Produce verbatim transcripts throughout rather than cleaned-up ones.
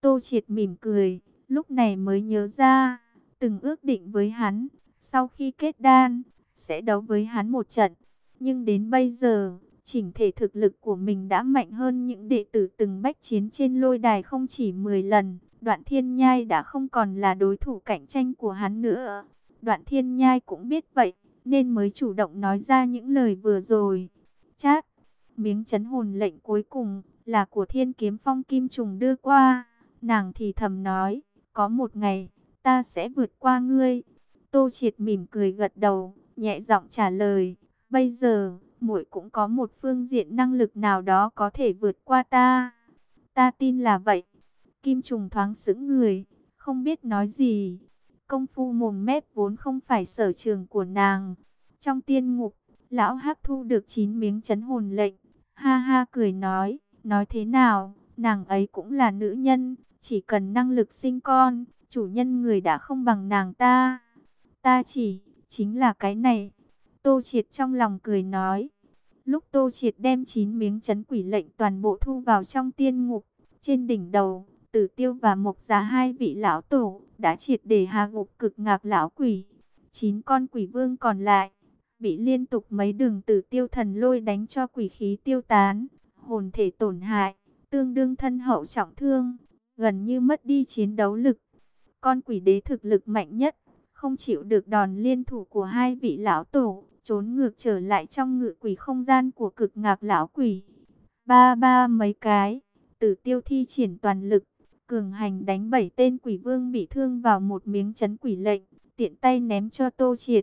Tô Triệt mỉm cười, lúc này mới nhớ ra, từng ước định với hắn, sau khi kết đan, sẽ đấu với hắn một trận. Nhưng đến bây giờ, chỉnh thể thực lực của mình đã mạnh hơn những đệ tử từng bách chiến trên lôi đài không chỉ mười lần. Đoạn Thiên Nhai đã không còn là đối thủ cạnh tranh của hắn nữa. Đoạn Thiên Nhai cũng biết vậy, nên mới chủ động nói ra những lời vừa rồi. Chát, miếng chấn hồn lệnh cuối cùng là của Thiên Kiếm Phong Kim Trùng đưa qua. Nàng thì thầm nói, có một ngày, ta sẽ vượt qua ngươi. Tô Triệt mỉm cười gật đầu, nhẹ giọng trả lời, bây giờ, muội cũng có một phương diện năng lực nào đó có thể vượt qua ta. Ta tin là vậy. Kim Trùng thoáng sững người, không biết nói gì. Công phu mồm mép vốn không phải sở trường của nàng. Trong tiên ngục, lão Hắc thu được chín miếng chấn hồn lệnh. Ha ha cười nói, nói thế nào, nàng ấy cũng là nữ nhân, chỉ cần năng lực sinh con, chủ nhân người đã không bằng nàng ta. Ta chỉ, chính là cái này. Tô Triệt trong lòng cười nói. Lúc Tô Triệt đem chín miếng chấn quỷ lệnh toàn bộ thu vào trong tiên ngục, trên đỉnh đầu, Tử Tiêu và Mộc Giá hai vị lão tổ đã triệt để hạ gục Cực Ngạc lão quỷ. Chín con quỷ vương còn lại bị liên tục mấy đường Tử Tiêu thần lôi đánh cho quỷ khí tiêu tán, hồn thể tổn hại, tương đương thân hậu trọng thương, gần như mất đi chiến đấu lực. Con quỷ đế thực lực mạnh nhất, không chịu được đòn liên thủ của hai vị lão tổ, trốn ngược trở lại trong ngự quỷ không gian của Cực Ngạc lão quỷ. Ba ba mấy cái, Tử Tiêu thi triển toàn lực, cường hành đánh bảy tên quỷ vương bị thương vào một miếng chấn quỷ lệnh, tiện tay ném cho Tô Triệt.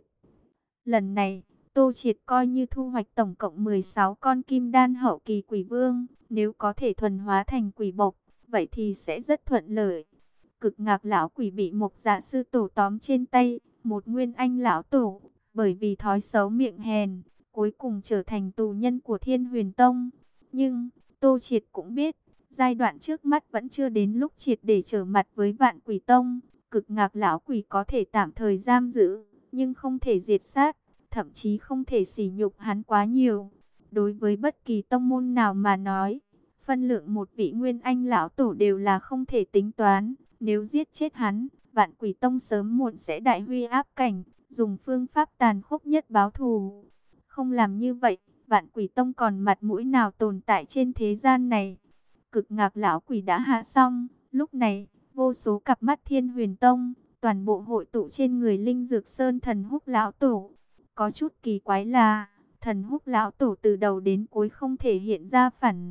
Lần này, Tô Triệt coi như thu hoạch tổng cộng mười sáu con kim đan hậu kỳ quỷ vương, nếu có thể thuần hóa thành quỷ bộc, vậy thì sẽ rất thuận lợi. Cực Ngạc lão quỷ bị Mộc Dạ sư tổ tóm trên tay, một nguyên anh lão tổ, bởi vì thói xấu miệng hèn, cuối cùng trở thành tù nhân của Thiên Huyền Tông. Nhưng, Tô Triệt cũng biết, giai đoạn trước mắt vẫn chưa đến lúc triệt để trở mặt với Vạn Quỷ Tông. Cực Ngạc lão quỷ có thể tạm thời giam giữ, nhưng không thể diệt sát, thậm chí không thể sỉ nhục hắn quá nhiều. Đối với bất kỳ tông môn nào mà nói, phân lượng một vị nguyên anh lão tổ đều là không thể tính toán. Nếu giết chết hắn, Vạn Quỷ Tông sớm muộn sẽ đại huy áp cảnh, dùng phương pháp tàn khốc nhất báo thù. Không làm như vậy, Vạn Quỷ Tông còn mặt mũi nào tồn tại trên thế gian này. Cực Ngạc lão quỷ đã hạ xong, lúc này, vô số cặp mắt Thiên Huyền Tông, toàn bộ hội tụ trên người Linh Dược Sơn Thần Húc lão tổ. Có chút kỳ quái là, Thần Húc lão tổ từ đầu đến cuối không thể hiện ra phản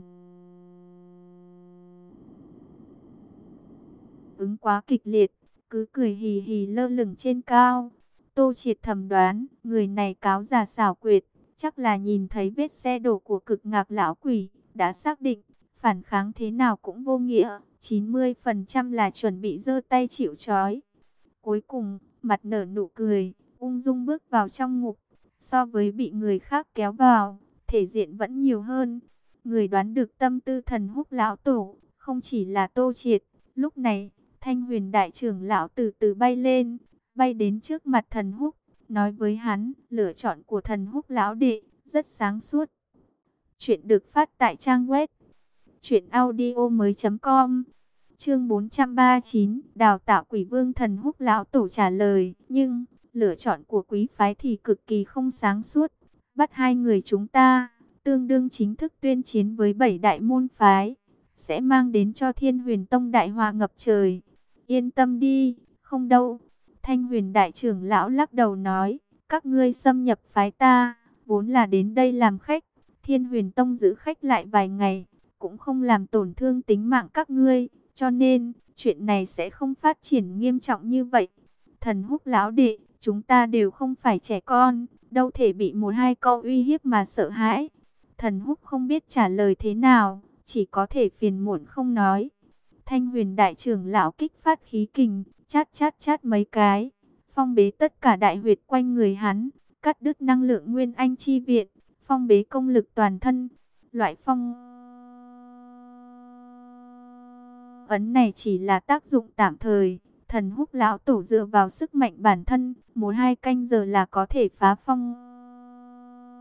ứng quá kịch liệt, cứ cười hì hì lơ lửng trên cao. Tô Triệt thầm đoán, người này cáo già xảo quyệt, chắc là nhìn thấy vết xe đổ của Cực Ngạc lão quỷ, đã xác định, phản kháng thế nào cũng vô nghĩa, chín mươi phần trăm là chuẩn bị giơ tay chịu trói. Cuối cùng, mặt nở nụ cười, ung dung bước vào trong ngục, so với bị người khác kéo vào, thể diện vẫn nhiều hơn. Người đoán được tâm tư Thần Húc lão tổ, không chỉ là Tô Triệt. Lúc này, Thanh Huyền đại trưởng lão từ từ bay lên, bay đến trước mặt Thần Húc, nói với hắn, lựa chọn của Thần Húc lão đệ rất sáng suốt. Chuyện được phát tại trang web truyện audio mới chấm com. Chương bốn trăm ba mươi chín, đào tạo quỷ vương. Thần Húc lão tổ trả lời, nhưng lựa chọn của quý phái thì cực kỳ không sáng suốt. Bắt hai người chúng ta, tương đương chính thức tuyên chiến với bảy đại môn phái, sẽ mang đến cho Thiên Huyền Tông đại họa ngập trời. Yên tâm đi, không đâu. Thanh Huyền đại trưởng lão lắc đầu nói, các ngươi xâm nhập phái ta, vốn là đến đây làm khách. Thiên Huyền Tông giữ khách lại vài ngày, cũng không làm tổn thương tính mạng các ngươi, cho nên chuyện này sẽ không phát triển nghiêm trọng như vậy. Thần Húc lão đệ, chúng ta đều không phải trẻ con, đâu thể bị một hai câu uy hiếp mà sợ hãi. Thần Húc không biết trả lời thế nào, chỉ có thể phiền muộn không nói. Thanh Huyền đại trưởng lão kích phát khí kình, chát chát chát mấy cái, phong bế tất cả đại huyệt quanh người hắn, cắt đứt năng lượng nguyên anh chi viện, phong bế công lực toàn thân. Loại phong ấn này chỉ là tác dụng tạm thời. Thần Húc lão tổ dựa vào sức mạnh bản thân, một hai canh giờ là có thể phá phong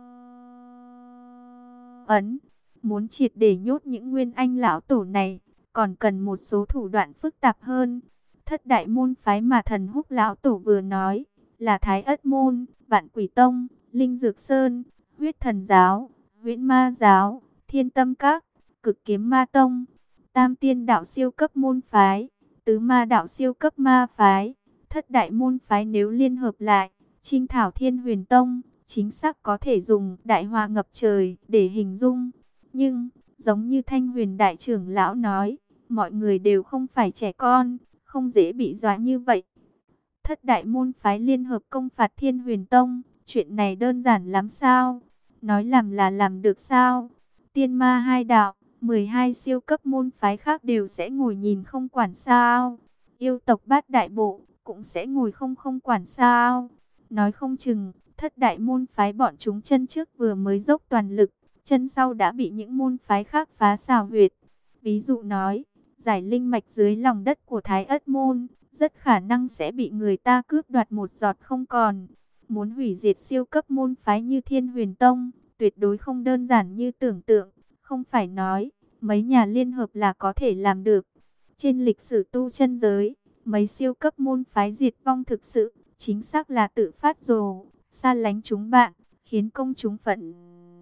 ấn. Muốn triệt để nhốt những nguyên anh lão tổ này, còn cần một số thủ đoạn phức tạp hơn. Thất đại môn phái mà Thần Húc lão tổ vừa nói là Thái Ất môn, Vạn Quỷ tông, Linh Dược sơn, Huyết Thần giáo, Huyễn Ma giáo, Thiên Tâm các, Cực Kiếm Ma tông, Tam Tiên đạo siêu cấp môn phái, Tứ Ma đạo siêu cấp ma phái. Thất đại môn phái nếu liên hợp lại, Trinh thảo Thiên Huyền tông, chính xác có thể dùng đại họa ngập trời để hình dung. Nhưng, giống như Thanh Huyền đại trưởng lão nói, mọi người đều không phải trẻ con, không dễ bị dọa như vậy. Thất đại môn phái liên hợp công phạt Thiên Huyền tông, chuyện này đơn giản lắm sao? Nói làm là làm được sao? Tiên ma hai đạo, mười hai siêu cấp môn phái khác đều sẽ ngồi nhìn không quản sao? Yêu tộc bát đại bộ cũng sẽ ngồi không không quản sao? Nói không chừng, thất đại môn phái bọn chúng chân trước vừa mới dốc toàn lực, chân sau đã bị những môn phái khác phá xào huyệt. Ví dụ nói, giải linh mạch dưới lòng đất của Thái Ất môn, rất khả năng sẽ bị người ta cướp đoạt một giọt không còn. Muốn hủy diệt siêu cấp môn phái như Thiên Huyền tông, tuyệt đối không đơn giản như tưởng tượng. Không phải nói, mấy nhà liên hợp là có thể làm được. Trên lịch sử tu chân giới, mấy siêu cấp môn phái diệt vong thực sự, chính xác là tự phát rồ, xa lánh chúng bạn, khiến công chúng phẫn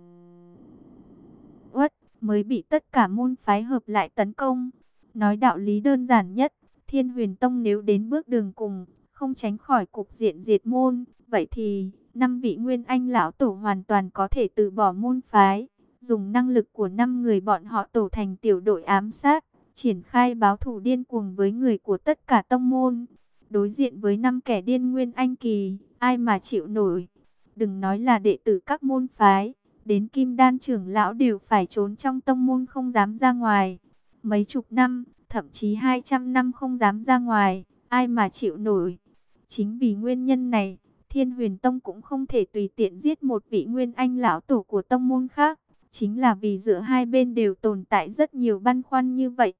uất, mới bị tất cả môn phái hợp lại tấn công. Nói đạo lý đơn giản nhất, Thiên Huyền tông nếu đến bước đường cùng, không tránh khỏi cục diện diệt môn, vậy thì năm vị Nguyên Anh lão tổ hoàn toàn có thể từ bỏ môn phái, dùng năng lực của năm người bọn họ tổ thành tiểu đội ám sát, triển khai báo thù điên cuồng với người của tất cả tông môn. Đối diện với năm kẻ điên Nguyên Anh kỳ, ai mà chịu nổi? Đừng nói là đệ tử các môn phái, đến Kim Đan trưởng lão đều phải trốn trong tông môn không dám ra ngoài. Mấy chục năm, thậm chí hai trăm năm không dám ra ngoài, ai mà chịu nổi? Chính vì nguyên nhân này, Thiên Huyền tông cũng không thể tùy tiện giết một vị Nguyên Anh lão tổ của tông môn khác. Chính là vì giữa hai bên đều tồn tại rất nhiều băn khoăn như vậy.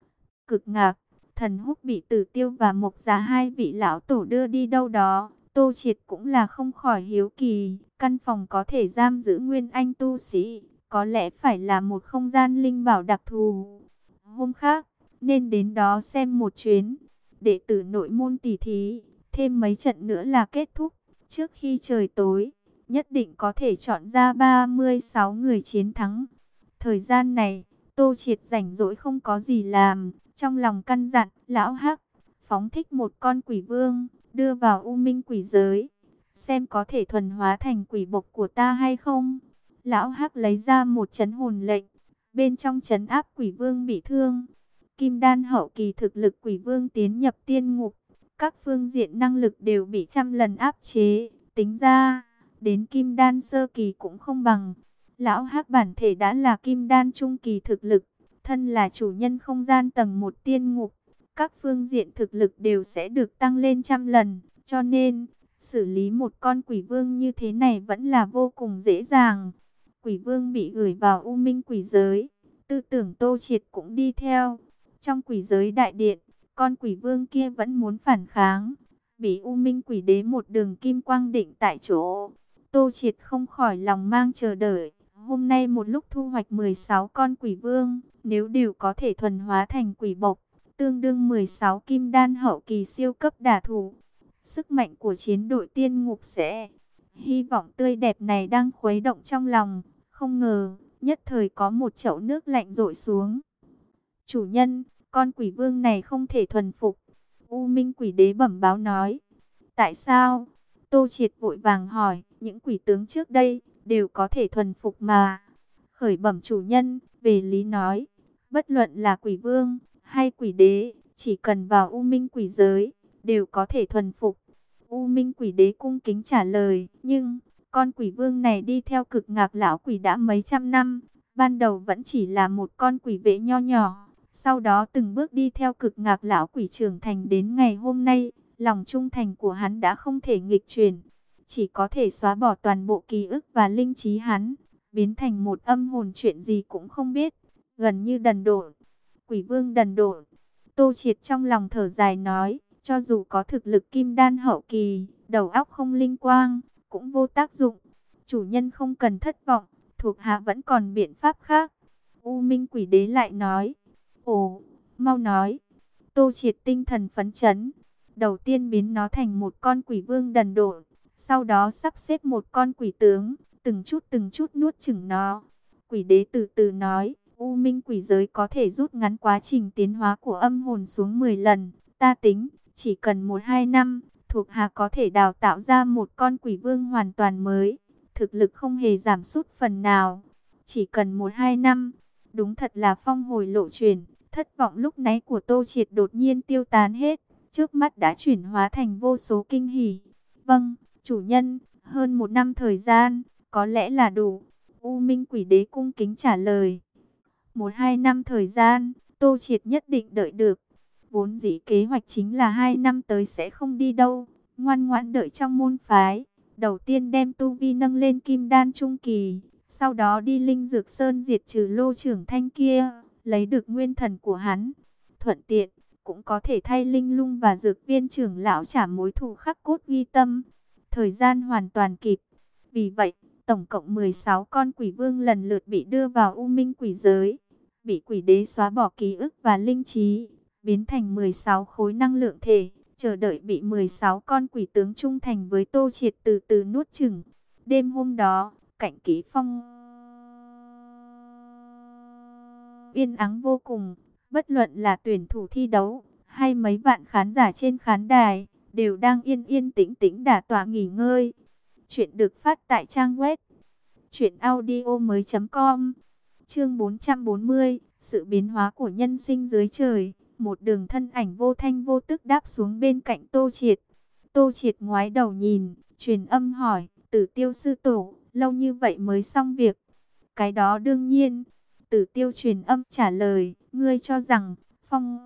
Cực Ngạc, Thần Húc bị Tử Tiêu và Mộc Giá hai vị lão tổ đưa đi đâu đó, Tô Triệt cũng là không khỏi hiếu kỳ. Căn phòng có thể giam giữ Nguyên Anh tu sĩ, có lẽ phải là một không gian linh bảo đặc thù. Hôm khác, nên đến đó xem một chuyến. Đệ tử nội môn tỷ thí, thêm mấy trận nữa là kết thúc. Trước khi trời tối, nhất định có thể chọn ra ba mươi sáu người chiến thắng. Thời gian này, Tô Triệt rảnh rỗi không có gì làm, trong lòng căn dặn, lão Hắc, phóng thích một con quỷ vương, đưa vào U Minh quỷ giới, xem có thể thuần hóa thành quỷ bộc của ta hay không. Lão Hắc lấy ra một trấn hồn lệnh, bên trong trấn áp quỷ vương bị thương. Kim đan hậu kỳ thực lực quỷ vương tiến nhập tiên ngục, các phương diện năng lực đều bị trăm lần áp chế, tính ra đến kim đan sơ kỳ cũng không bằng. Lão Hắc bản thể đã là kim đan trung kỳ thực lực, thân là chủ nhân không gian tầng một tiên ngục, các phương diện thực lực đều sẽ được tăng lên trăm lần, cho nên xử lý một con quỷ vương như thế này vẫn là vô cùng dễ dàng. Quỷ vương bị gửi vào U Minh quỷ giới, tư tưởng Tô Triệt cũng đi theo. Trong quỷ giới đại điện, con quỷ vương kia vẫn muốn phản kháng, bị U Minh quỷ đế một đường kim quang định tại chỗ. Tô Triệt không khỏi lòng mang chờ đợi, hôm nay một lúc thu hoạch mười sáu con quỷ vương, nếu đều có thể thuần hóa thành quỷ bộc, tương đương mười sáu kim đan hậu kỳ siêu cấp đả thủ. Sức mạnh của chiến đội tiên ngục sẽ, hy vọng tươi đẹp này đang khuấy động trong lòng, không ngờ, nhất thời có một chậu nước lạnh rội xuống. Chủ nhân, con quỷ vương này không thể thuần phục. U Minh quỷ đế bẩm báo nói. Tại sao? Tô Triệt vội vàng hỏi, những quỷ tướng trước đây đều có thể thuần phục mà. Khởi bẩm chủ nhân, về lý nói, bất luận là quỷ vương hay quỷ đế, chỉ cần vào U Minh quỷ giới, đều có thể thuần phục. U Minh quỷ đế cung kính trả lời, nhưng con quỷ vương này đi theo Cực Ngạc lão quỷ đã mấy trăm năm, ban đầu vẫn chỉ là một con quỷ vệ nho nhỏ, sau đó từng bước đi theo Cực Ngạc lão quỷ trưởng thành đến ngày hôm nay. Lòng trung thành của hắn đã không thể nghịch chuyển, chỉ có thể xóa bỏ toàn bộ ký ức và linh trí hắn, biến thành một âm hồn chuyện gì cũng không biết, gần như đần độn. Quỷ vương đần độn. Tô Triệt trong lòng thở dài nói, cho dù có thực lực kim đan hậu kỳ, đầu óc không linh quang, cũng vô tác dụng. Chủ nhân không cần thất vọng, thuộc hạ vẫn còn biện pháp khác. U Minh quỷ đế lại nói, ồ, mau nói. Tô Triệt tinh thần phấn chấn. Đầu tiên biến nó thành một con quỷ vương đần độn, sau đó sắp xếp một con quỷ tướng, từng chút từng chút nuốt chửng nó. Quỷ đế từ từ nói, U Minh quỷ giới có thể rút ngắn quá trình tiến hóa của âm hồn xuống mười lần. Ta tính, chỉ cần một hai năm, thuộc hạ có thể đào tạo ra một con quỷ vương hoàn toàn mới. Thực lực không hề giảm sút phần nào. Chỉ cần một hai năm, đúng thật là phong hồi lộ chuyển. Thất vọng lúc nãy của Tô Triệt đột nhiên tiêu tán hết, trước mắt đã chuyển hóa thành vô số kinh hỉ. Vâng, chủ nhân, hơn một năm thời gian, có lẽ là đủ. U Minh quỷ đế cung kính trả lời. Một hai năm thời gian, Tô Triệt nhất định đợi được. Vốn dĩ kế hoạch chính là hai năm tới sẽ không đi đâu, ngoan ngoãn đợi trong môn phái. Đầu tiên đem tu vi nâng lên kim đan trung kỳ, sau đó đi Linh Dược Sơn diệt trừ Lô Trưởng Thanh kia, lấy được nguyên thần của hắn. Thuận tiện, cũng có thể thay Linh Lung và Dược Viên trưởng lão trả mối thù khắc cốt ghi tâm. Thời gian hoàn toàn kịp. Vì vậy, tổng cộng mười sáu con quỷ vương lần lượt bị đưa vào U Minh quỷ giới, bị quỷ đế xóa bỏ ký ức và linh trí, biến thành mười sáu khối năng lượng thể, chờ đợi bị mười sáu con quỷ tướng trung thành với Tô Triệt từ từ nuốt chửng. Đêm hôm đó, Cạnh Kỷ Phong yên ắng vô cùng, bất luận là tuyển thủ thi đấu hay mấy vạn khán giả trên khán đài đều đang yên yên tĩnh tĩnh đả tọa nghỉ ngơi. Chuyện được phát tại trang web truyện audio mới chấm com. Chương bốn trăm bốn mươi, sự biến hóa của nhân sinh dưới trời. Một đường thân ảnh vô thanh vô tức đáp xuống bên cạnh Tô Triệt. Tô Triệt ngoái đầu nhìn, truyền âm hỏi, Tử Tiêu sư tổ, lâu như vậy mới xong việc? Cái đó đương nhiên. Tử Tiêu truyền âm trả lời, ngươi cho rằng phong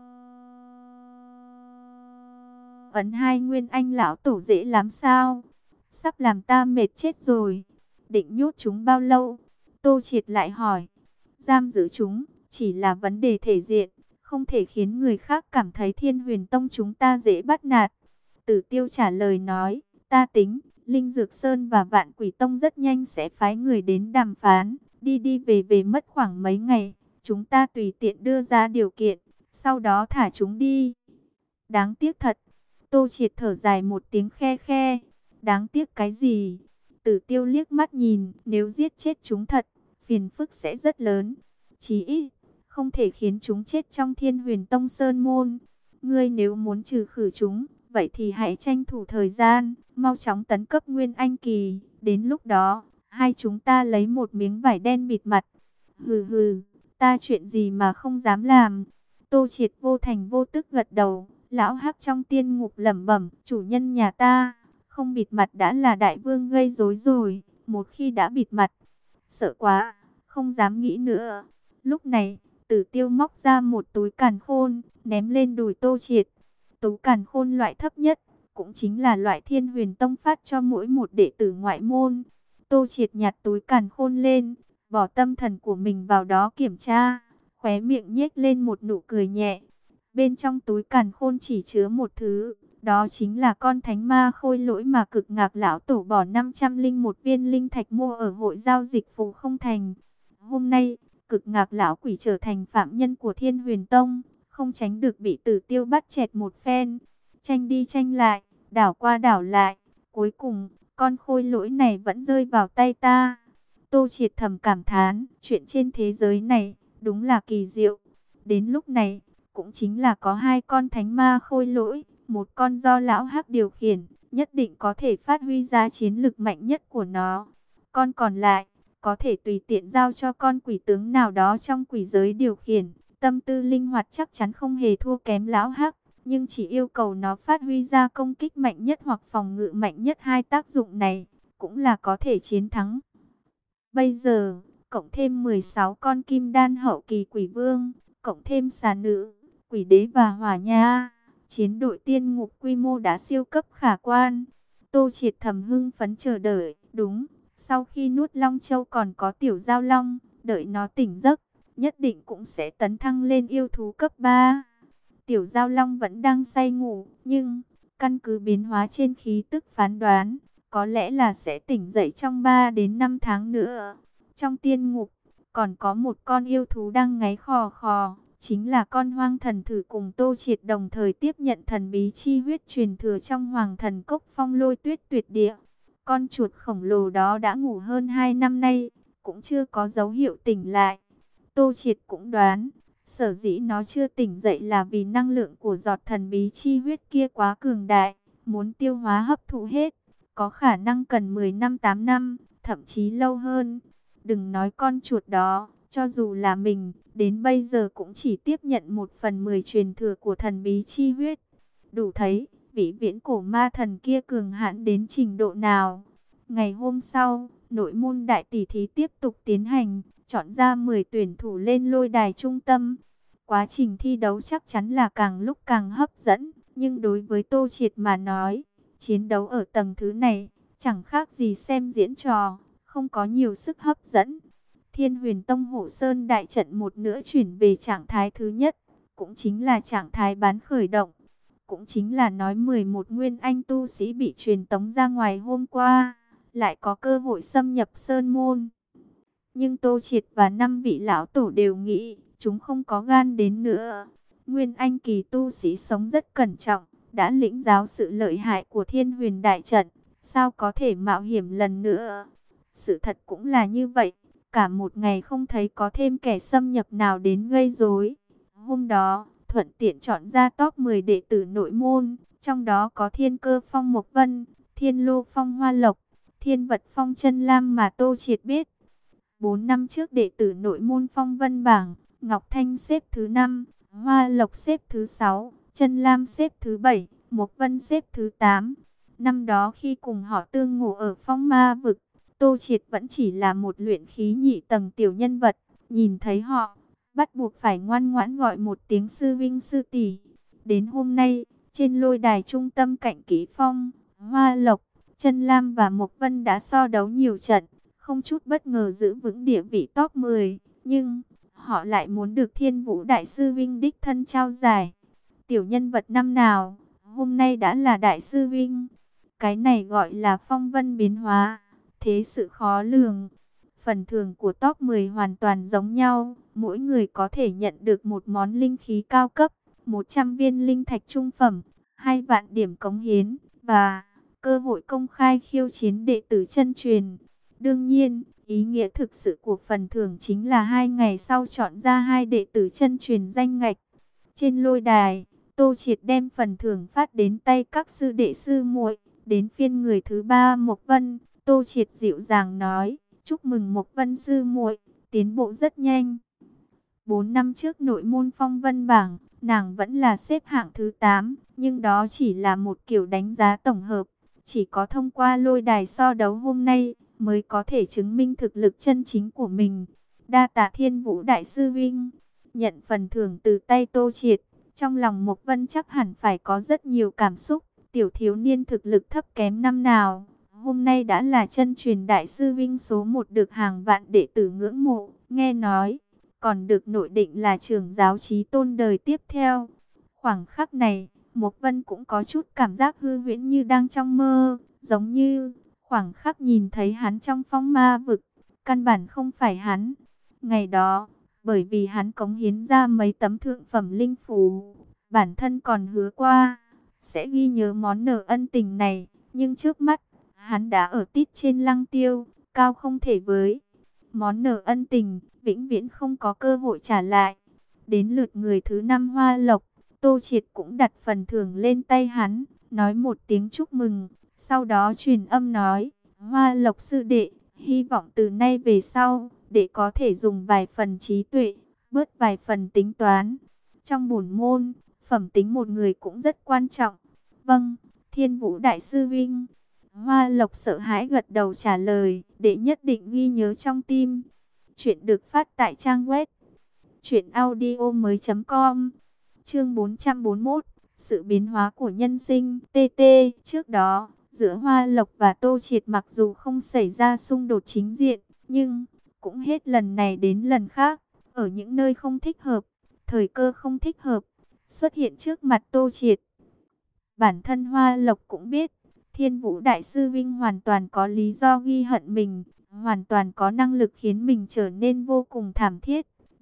ấn hai nguyên anh lão tổ dễ lắm sao? Sắp làm ta mệt chết rồi. Định nhốt chúng bao lâu? Tô Triệt lại hỏi. Giam giữ chúng chỉ là vấn đề thể diện, không thể khiến người khác cảm thấy Thiên Huyền Tông chúng ta dễ bắt nạt. Tử Tiêu trả lời nói, ta tính, Linh Dược Sơn và Vạn Quỷ Tông rất nhanh sẽ phái người đến đàm phán, đi đi về về mất khoảng mấy ngày, chúng ta tùy tiện đưa ra điều kiện, sau đó thả chúng đi. Đáng tiếc thật. Tô Triệt thở dài một tiếng khe khe. Đáng tiếc cái gì? Tử Tiêu liếc mắt nhìn, nếu giết chết chúng thật, phiền phức sẽ rất lớn. Chí ít, không thể khiến chúng chết trong Thiên Huyền Tông Sơn Môn. Ngươi nếu muốn trừ khử chúng, vậy thì hãy tranh thủ thời gian, mau chóng tấn cấp Nguyên Anh Kỳ. Đến lúc đó, hai chúng ta lấy một miếng vải đen bịt mặt. Hừ hừ, ta chuyện gì mà không dám làm. Tô Triệt vô thành vô tức gật đầu. Lão Hắc trong tiên ngục lẩm bẩm, chủ nhân nhà ta không bịt mặt đã là đại vương gây rối rồi, một khi đã bịt mặt, sợ quá, không dám nghĩ nữa. Lúc này, Tử Tiêu móc ra một túi càn khôn, ném lên đùi Tô Triệt. Túi càn khôn loại thấp nhất, cũng chính là loại Thiên Huyền Tông phát cho mỗi một đệ tử ngoại môn. Tô Triệt nhặt túi càn khôn lên, bỏ tâm thần của mình vào đó kiểm tra, khóe miệng nhếch lên một nụ cười nhẹ. Bên trong túi càn khôn chỉ chứa một thứ, đó chính là con thánh ma khôi lỗi mà Cực Ngạc lão tổ bỏ năm trăm linh một viên linh thạch mua ở hội giao dịch Phù Không Thành. Hôm nay, Cực Ngạc lão quỷ trở thành phạm nhân của Thiên Huyền Tông, không tránh được bị Tử Tiêu bắt chẹt một phen. Tranh đi tranh lại, đảo qua đảo lại, cuối cùng, con khôi lỗi này vẫn rơi vào tay ta. Tô Triệt thầm cảm thán, chuyện trên thế giới này, đúng là kỳ diệu. Đến lúc này, cũng chính là có hai con thánh ma khôi lỗi, một con do lão Hắc điều khiển, nhất định có thể phát huy ra chiến lực mạnh nhất của nó. Con còn lại, có thể tùy tiện giao cho con quỷ tướng nào đó trong quỷ giới điều khiển. Tâm tư linh hoạt chắc chắn không hề thua kém lão Hắc, nhưng chỉ yêu cầu nó phát huy ra công kích mạnh nhất hoặc phòng ngự mạnh nhất, hai tác dụng này, cũng là có thể chiến thắng. Bây giờ, cộng thêm mười sáu con kim đan hậu kỳ quỷ vương, cộng thêm xà nữ, quỷ đế và hỏa nha, chiến đội tiên ngục quy mô đã siêu cấp khả quan. Tô Triệt thầm hưng phấn chờ đợi. Đúng, sau khi nuốt Long Châu còn có tiểu giao long, đợi nó tỉnh giấc, nhất định cũng sẽ tấn thăng lên yêu thú cấp ba. Tiểu giao long vẫn đang say ngủ, nhưng căn cứ biến hóa trên khí tức phán đoán, có lẽ là sẽ tỉnh dậy trong ba đến năm tháng nữa. Trong tiên ngục, còn có một con yêu thú đang ngáy khò khò, chính là con hoang thần thử cùng Tô Triệt đồng thời tiếp nhận thần bí chi huyết truyền thừa trong Hoàng Thần Cốc Phong Lôi Tuyết Tuyệt Địa. Con chuột khổng lồ đó đã ngủ hơn hai năm nay, cũng chưa có dấu hiệu tỉnh lại. Tô Triệt cũng đoán, sở dĩ nó chưa tỉnh dậy là vì năng lượng của giọt thần bí chi huyết kia quá cường đại, muốn tiêu hóa hấp thụ hết, có khả năng cần mười năm tám năm, thậm chí lâu hơn. Đừng nói con chuột đó, cho dù là mình, đến bây giờ cũng chỉ tiếp nhận một phần mười truyền thừa của thần bí chi huyết. Đủ thấy, vị viễn cổ ma thần kia cường hãn đến trình độ nào. Ngày hôm sau, nội môn đại tỷ thí tiếp tục tiến hành, chọn ra mười tuyển thủ lên lôi đài trung tâm. Quá trình thi đấu chắc chắn là càng lúc càng hấp dẫn, nhưng đối với Tô Triệt mà nói, chiến đấu ở tầng thứ này chẳng khác gì xem diễn trò, không có nhiều sức hấp dẫn. Thiên Huyền Tông Hộ Sơn đại trận một nữa chuyển về trạng thái thứ nhất, cũng chính là trạng thái bán khởi động. Cũng chính là nói mười một nguyên anh tu sĩ bị truyền tống ra ngoài hôm qua, lại có cơ hội xâm nhập Sơn Môn. Nhưng Tô Triệt và năm vị lão tổ đều nghĩ, chúng không có gan đến nữa. Nguyên anh kỳ tu sĩ sống rất cẩn trọng, đã lĩnh giáo sự lợi hại của Thiên Huyền đại trận, sao có thể mạo hiểm lần nữa. Sự thật cũng là như vậy, cả một ngày không thấy có thêm kẻ xâm nhập nào đến gây rối. Hôm đó, thuận tiện chọn ra top mười đệ tử nội môn, trong đó có Thiên Cơ Phong Mộc Vân, Thiên Lô Phong Hoa Lộc, Thiên Vật Phong Chân Lam mà Tô Triệt biết. Bốn năm trước đệ tử nội môn Phong Vân bảng, Ngọc Thanh xếp thứ năm, Hoa Lộc xếp thứ sáu, Chân Lam xếp thứ bảy, Mộc Vân xếp thứ tám. Năm đó khi cùng họ tương ngộ ở Phong Ma Vực, Tô Triệt vẫn chỉ là một luyện khí nhị tầng tiểu nhân vật, nhìn thấy họ, bắt buộc phải ngoan ngoãn gọi một tiếng sư vinh sư tỷ. Đến hôm nay, trên lôi đài trung tâm cạnh Kỷ Phong, Hoa Lộc, Chân Lam và Mộc Vân đã so đấu nhiều trận, không chút bất ngờ giữ vững địa vị top mười, nhưng họ lại muốn được Thiên Vũ Đại sư Vinh đích thân trao giải. Tiểu nhân vật năm nào, hôm nay đã là Đại sư Vinh. Cái này gọi là phong vân biến hóa, thế sự khó lường. Phần thưởng của top mười hoàn toàn giống nhau, mỗi người có thể nhận được một món linh khí cao cấp, một trăm viên linh thạch trung phẩm, hai vạn điểm cống hiến, và cơ hội công khai khiêu chiến đệ tử chân truyền. Đương nhiên, ý nghĩa thực sự của phần thưởng chính là hai ngày sau chọn ra hai đệ tử chân truyền danh ngạch. Trên lôi đài, Tô Triệt đem phần thưởng phát đến tay các sư đệ sư muội. Đến phiên người thứ ba Mộc Vân, Tô Triệt dịu dàng nói, chúc mừng Mộc Vân sư muội, tiến bộ rất nhanh. Bốn năm trước nội môn Phong Vân bảng, nàng vẫn là xếp hạng thứ tám, nhưng đó chỉ là một kiểu đánh giá tổng hợp. Chỉ có thông qua lôi đài so đấu hôm nay, mới có thể chứng minh thực lực chân chính của mình. Đa tạ Thiên Vũ Đại sư Vinh. Nhận phần thưởng từ tay Tô Triệt, trong lòng Mộc Vân chắc hẳn phải có rất nhiều cảm xúc. Tiểu thiếu niên thực lực thấp kém năm nào, hôm nay đã là chân truyền Đại sư Vinh số một được hàng vạn đệ tử ngưỡng mộ. Nghe nói, còn được nội định là trưởng giáo chí tôn đời tiếp theo. Khoảng khắc này, Mộc Vân cũng có chút cảm giác hư huyễn như đang trong mơ, giống như khoảng khắc nhìn thấy hắn trong Phong Ma Vực, căn bản không phải hắn. Ngày đó, bởi vì hắn cống hiến ra mấy tấm thượng phẩm linh phù, bản thân còn hứa qua sẽ ghi nhớ món nợ ân tình này, nhưng trước mắt, hắn đã ở tít trên lăng tiêu, cao không thể với. Món nợ ân tình, vĩnh viễn không có cơ hội trả lại. Đến lượt người thứ năm Hoa Lộc, Tô Triệt cũng đặt phần thưởng lên tay hắn, nói một tiếng chúc mừng, sau đó truyền âm nói, Hoa Lộc sư đệ, hy vọng từ nay về sau, để có thể dùng vài phần trí tuệ, bớt vài phần tính toán. Trong bổn môn, phẩm tính một người cũng rất quan trọng. Vâng, Thiên Vũ Đại sư Vinh. Hoa Lộc sợ hãi gật đầu trả lời, để nhất định ghi nhớ trong tim. Chuyện được phát tại trang web truyện audio mới chấm com. Chương bốn trăm bốn mươi mốt, sự biến hóa của nhân sinh. tê tê, trước đó, giữa Hoa Lộc và Tô Triệt mặc dù không xảy ra xung đột chính diện, nhưng cũng hết lần này đến lần khác, ở những nơi không thích hợp, thời cơ không thích hợp, xuất hiện trước mặt Tô Triệt. Bản thân Hoa Lộc cũng biết, Thiên Vũ Đại sư Vinh hoàn toàn có lý do ghi hận mình, hoàn toàn có năng lực khiến mình trở nên vô cùng thảm thiết.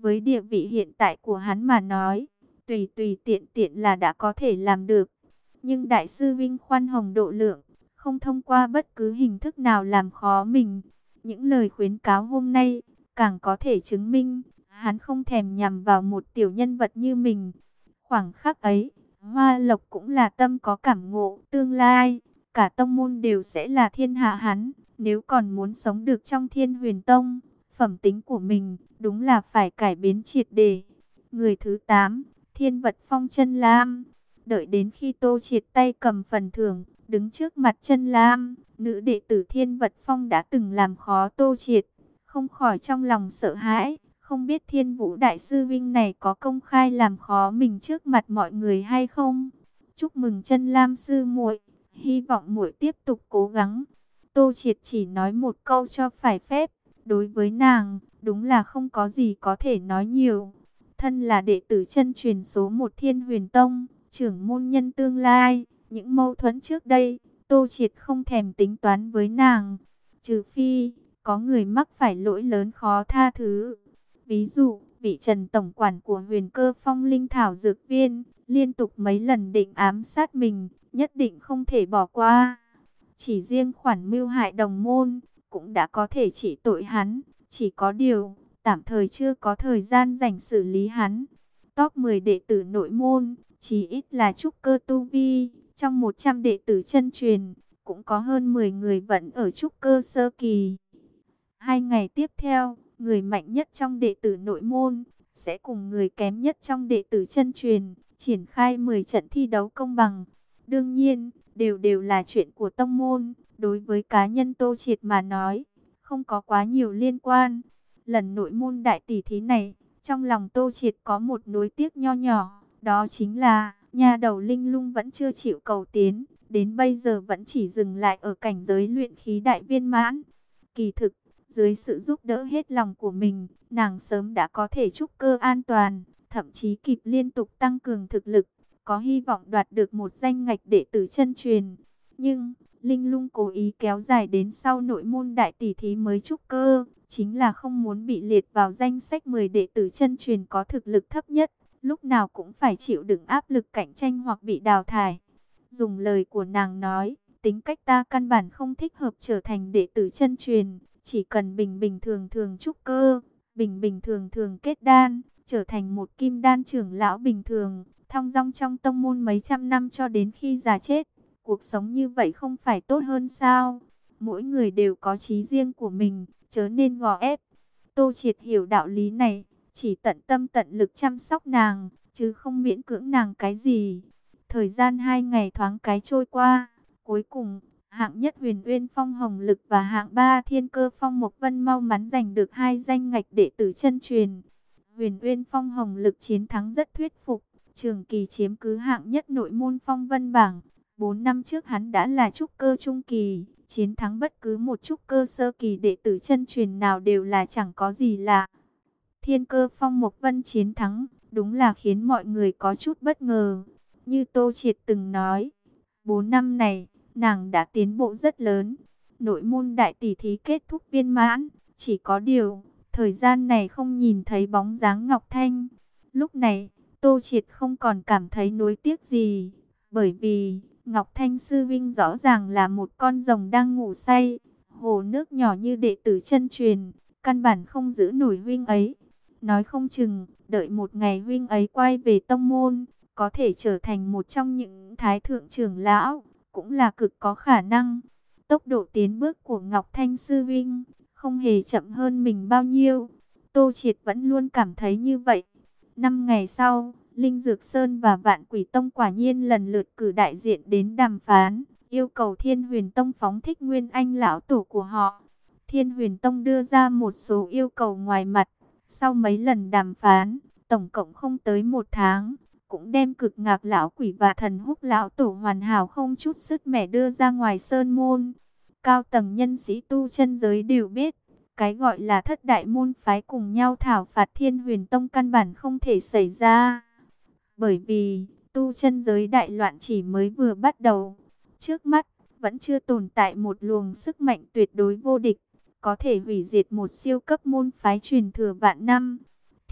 Với địa vị hiện tại của hắn mà nói, tùy tùy tiện tiện là đã có thể làm được. Nhưng Đại sư Vinh khoan hồng độ lượng, không thông qua bất cứ hình thức nào làm khó mình. Những lời khuyến cáo hôm nay càng có thể chứng minh, hắn không thèm nhằm vào một tiểu nhân vật như mình. Khoảng khắc ấy, Hoa Lộc cũng là tâm có cảm ngộ, tương lai, cả tông môn đều sẽ là thiên hạ hắn. Nếu còn muốn sống được trong Thiên Huyền Tông, phẩm tính của mình đúng là phải cải biến triệt để. Người thứ tám, Thiên Vật Phong Chân Lam. Đợi đến khi Tô Triệt tay cầm phần thưởng, đứng trước mặt Chân Lam, nữ đệ tử Thiên Vật Phong đã từng làm khó Tô Triệt, không khỏi trong lòng sợ hãi. Không biết Thiên Vũ Đại sư Vinh này có công khai làm khó mình trước mặt mọi người hay không? Chúc mừng Chân Lam sư muội, hy vọng muội tiếp tục cố gắng. Tô Triệt chỉ nói một câu cho phải phép, đối với nàng, đúng là không có gì có thể nói nhiều. Thân là đệ tử chân truyền số một Thiên Huyền Tông, trưởng môn nhân tương lai, những mâu thuẫn trước đây, Tô Triệt không thèm tính toán với nàng. Trừ phi, có người mắc phải lỗi lớn khó tha thứ. Ví dụ, vị Trần Tổng Quản của Huyền Cơ Phong Linh Thảo Dược Viên, liên tục mấy lần định ám sát mình, nhất định không thể bỏ qua. Chỉ riêng khoản mưu hại đồng môn, cũng đã có thể trị tội hắn. Chỉ có điều, tạm thời chưa có thời gian dành xử lý hắn. Top mười đệ tử nội môn, chỉ ít là trúc cơ tu vi. Trong một trăm đệ tử chân truyền, cũng có hơn mười người vẫn ở trúc cơ sơ kỳ. Hai ngày tiếp theo, người mạnh nhất trong đệ tử nội môn sẽ cùng người kém nhất trong đệ tử chân truyền triển khai mười trận thi đấu công bằng. Đương nhiên, đều đều là chuyện của tông môn, đối với cá nhân Tô Triệt mà nói, không có quá nhiều liên quan. Lần nội môn đại tỷ thí này, trong lòng Tô Triệt có một nối tiếc nho nhỏ, đó chính là nha đầu Linh Lung vẫn chưa chịu cầu tiến, đến bây giờ vẫn chỉ dừng lại ở cảnh giới luyện khí đại viên mãn. Kỳ thực, dưới sự giúp đỡ hết lòng của mình, nàng sớm đã có thể trúc cơ an toàn, thậm chí kịp liên tục tăng cường thực lực, có hy vọng đoạt được một danh ngạch đệ tử chân truyền. Nhưng, Linh Lung cố ý kéo dài đến sau nội môn đại tỷ thí mới trúc cơ, chính là không muốn bị liệt vào danh sách mười đệ tử chân truyền có thực lực thấp nhất, lúc nào cũng phải chịu đựng áp lực cạnh tranh hoặc bị đào thải. Dùng lời của nàng nói, tính cách ta căn bản không thích hợp trở thành đệ tử chân truyền, chỉ cần bình bình thường thường trúc cơ, bình bình thường thường kết đan, trở thành một kim đan trưởng lão bình thường, thong dong trong tông môn mấy trăm năm cho đến khi già chết. Cuộc sống như vậy không phải tốt hơn sao? Mỗi người đều có chí riêng của mình, chớ nên gò ép. Tô Triệt hiểu đạo lý này, chỉ tận tâm tận lực chăm sóc nàng, chứ không miễn cưỡng nàng cái gì. Thời gian hai ngày thoáng cái trôi qua, cuối cùng, hạng nhất Huyền Uyên Phong Hồng Lực và hạng ba Thiên Cơ Phong Mộc Vân mau mắn giành được hai danh ngạch đệ tử chân truyền. Huyền Uyên Phong Hồng Lực chiến thắng rất thuyết phục, trường kỳ chiếm cứ hạng nhất nội môn Phong Vân bảng. Bốn năm trước hắn đã là trúc cơ trung kỳ, chiến thắng bất cứ một trúc cơ sơ kỳ đệ tử chân truyền nào đều là chẳng có gì lạ. Thiên Cơ Phong Mộc Vân chiến thắng, đúng là khiến mọi người có chút bất ngờ. Như Tô Triệt từng nói, bốn năm này, nàng đã tiến bộ rất lớn. Nội môn đại tỷ thí kết thúc viên mãn, chỉ có điều, thời gian này không nhìn thấy bóng dáng Ngọc Thanh. Lúc này, Tô Triệt không còn cảm thấy nuối tiếc gì, bởi vì Ngọc Thanh sư vinh rõ ràng là một con rồng đang ngủ say. Hồ nước nhỏ như đệ tử chân truyền, căn bản không giữ nổi huynh ấy. Nói không chừng, đợi một ngày huynh ấy quay về tông môn, có thể trở thành một trong những thái thượng trưởng lão, cũng là cực có khả năng. Tốc độ tiến bước của Ngọc Thanh sư vinh không hề chậm hơn mình bao nhiêu. Tô Triệt vẫn luôn cảm thấy như vậy. Năm ngày sau, Linh Dược Sơn và Vạn Quỷ Tông quả nhiên lần lượt cử đại diện đến đàm phán, yêu cầu Thiên Huyền Tông phóng thích Nguyên Anh lão tổ của họ. Thiên Huyền Tông đưa ra một số yêu cầu ngoài mặt. Sau mấy lần đàm phán, tổng cộng không tới một tháng, cũng đem Cực Ngạc lão quỷ và Thần Húc lão tổ hoàn hảo không chút sứt mẻ đưa ra ngoài sơn môn. Cao tầng nhân sĩ tu chân giới đều biết, cái gọi là thất đại môn phái cùng nhau thảo phạt Thiên Huyền Tông căn bản không thể xảy ra. Bởi vì, tu chân giới đại loạn chỉ mới vừa bắt đầu. Trước mắt, vẫn chưa tồn tại một luồng sức mạnh tuyệt đối vô địch, có thể hủy diệt một siêu cấp môn phái truyền thừa vạn năm.